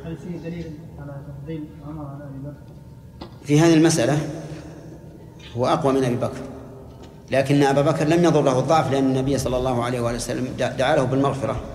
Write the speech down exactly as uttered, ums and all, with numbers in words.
هل فيه دليل على تفضيل عمر على أبي بكر؟ في هذه المسألة هو أقوى من أبي بكر، لكن أبا بكر لم يضر له الضعف، لأن النبي صلى الله عليه وسلم دعا له بالمغفرة.